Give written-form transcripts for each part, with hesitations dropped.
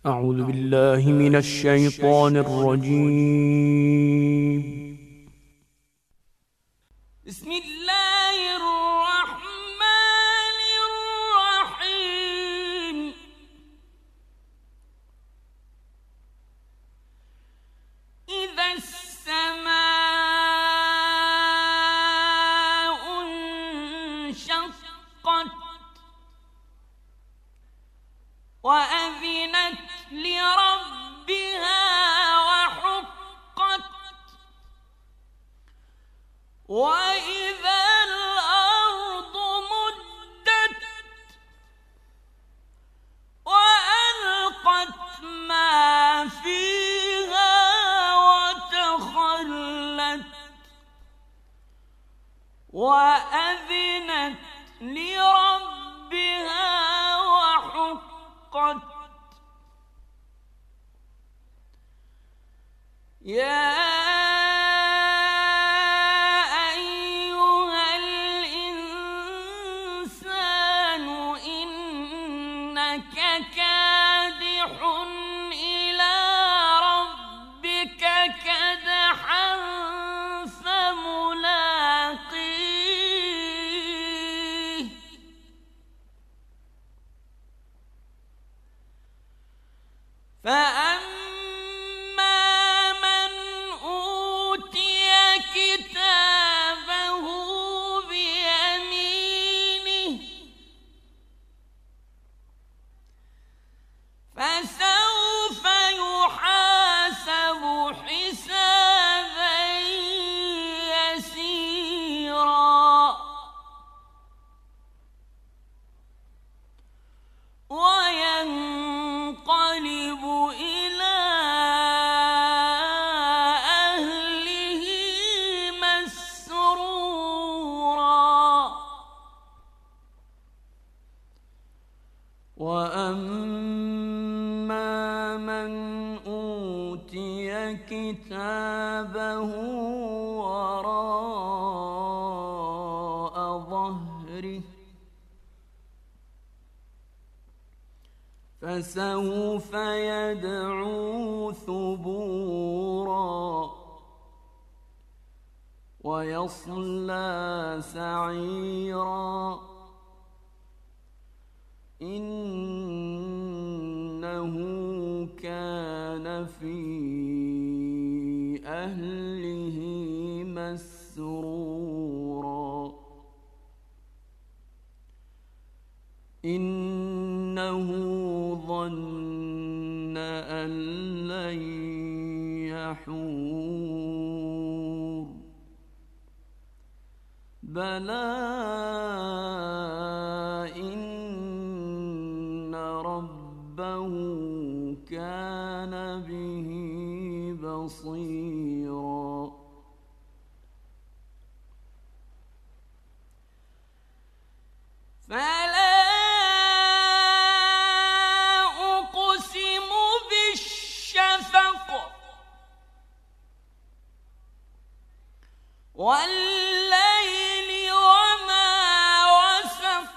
أعوذ بالله من الشيطان الرجيم. بسم الله الرحمن الرحيم. إذا السماء انشقت وأذنت لربها وحقت وإذا الأرض مدت وألقت ما فيها وتخلت وأذنت لربها وحقت. يا أيها الإنسان إنك كادح إلى ربك كدحا فملاقيه. كتابه بيمينه فسوف يحاسب حسابا يسيرا وينقلب إلى وأما من أوتي كتابه وراء ظهره فسوف يدعو ثبورا ويصلى سعيرا إنه كان في أهله مسرورا إنه ظن أن لن يحور بلى ربه كان به بصيرا فلا أقسم بالشفق والليل وما وسق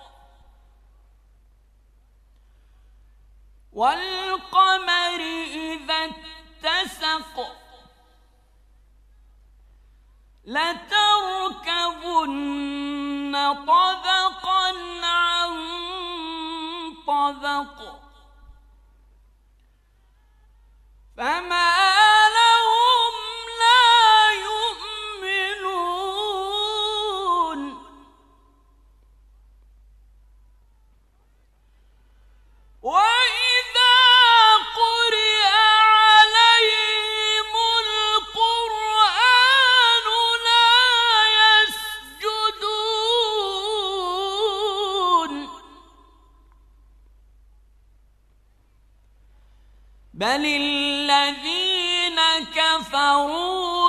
والقمر إذا اتسق لتركبن طبقا عن طبق فما لهم لا يؤمنون وإذا قرئ عليهم القرآن لا يسجدون بل الذين كفروا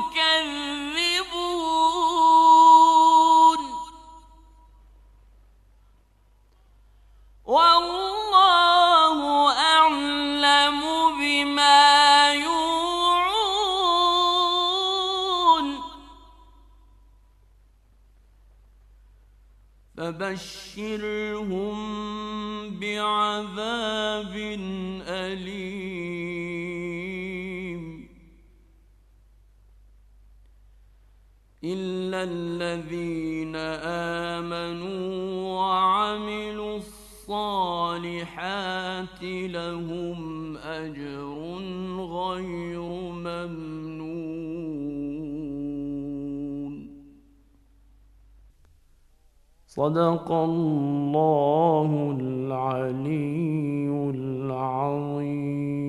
يكذبون والله أعلم بما يوعون فبشرهم بعذاب إلا الذين آمنوا وعملوا الصالحات لهم أجر غير ممنون. صدق الله العلي العظيم.